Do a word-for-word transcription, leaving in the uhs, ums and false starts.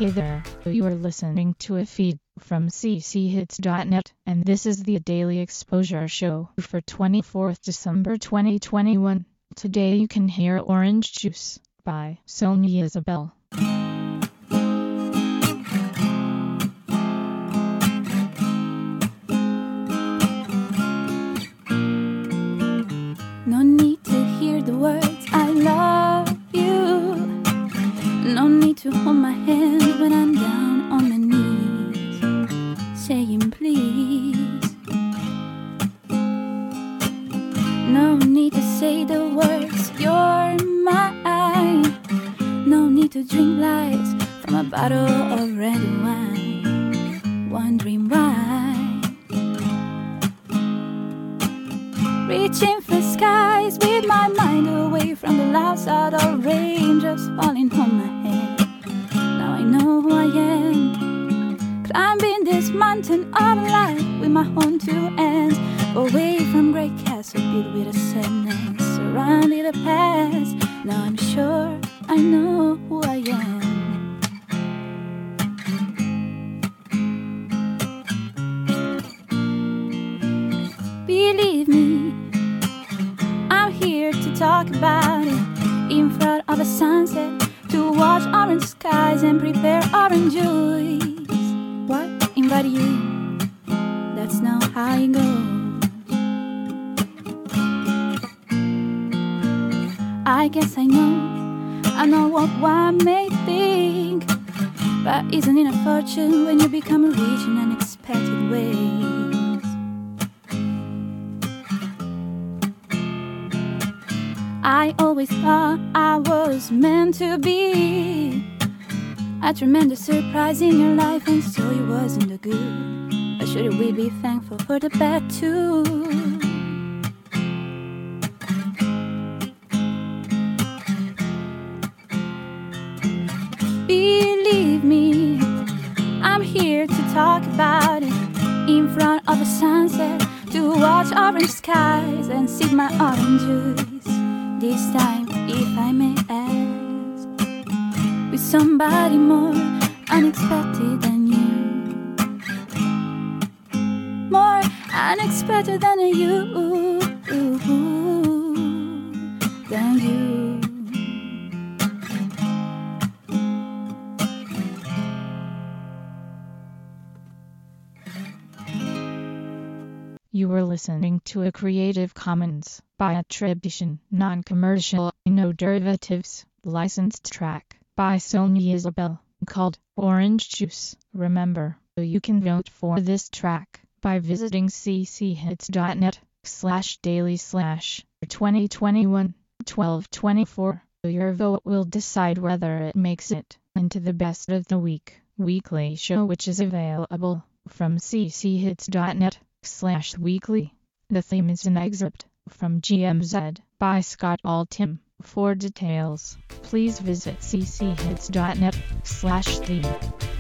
Hey there, you are listening to a feed from c c hits dot net, and this is the Daily Exposure Show for twenty-fourth December twenty twenty-one. Today you can hear Orange Juice by Sonia Isabel. No need to hear the words I love you. No need to hold my hand when I'm down on my knees, saying please. No need to say the words you're mine. No need to drink lies from a bottle of red wine, wondering why. Reaching for skies with my mind away from the loud sound of raindrops falling on my head. Now I know who I am, climbing this mountain of life with my own two ends, away from great castle built with a sadness surrounding the past. Now I'm sure I know who I am. Believe me, I'm here to talk about it, in front of a sunset, to watch orange skies and prepare orange juice. What? Invite you? That's not how it goes. I guess I know, I know what one may think, but isn't it a fortune when you become rich in unexpected ways? I always thought I was meant to be a tremendous surprise in your life, and so it wasn't the good. Or should we be thankful for the bad too? Believe me, I'm here to talk about it, in front of a sunset, to watch orange skies and sip my orange juice. This time, if I may ask, with somebody more unexpected than you, more unexpected than you, than you. You were listening to a Creative Commons by attribution, non-commercial, no derivatives, licensed track by Sonia Isabel, called Orange Juice. Remember, you can vote for this track by visiting c c hits dot net slash daily slash twenty twenty-one twelve twenty-four. Your vote will decide whether it makes it into the Best of the Week weekly show, which is available from c c hits dot net slash weekly. The theme is an excerpt from G M Z by Scott Altham. For details, please visit c c hits dot net slash theme.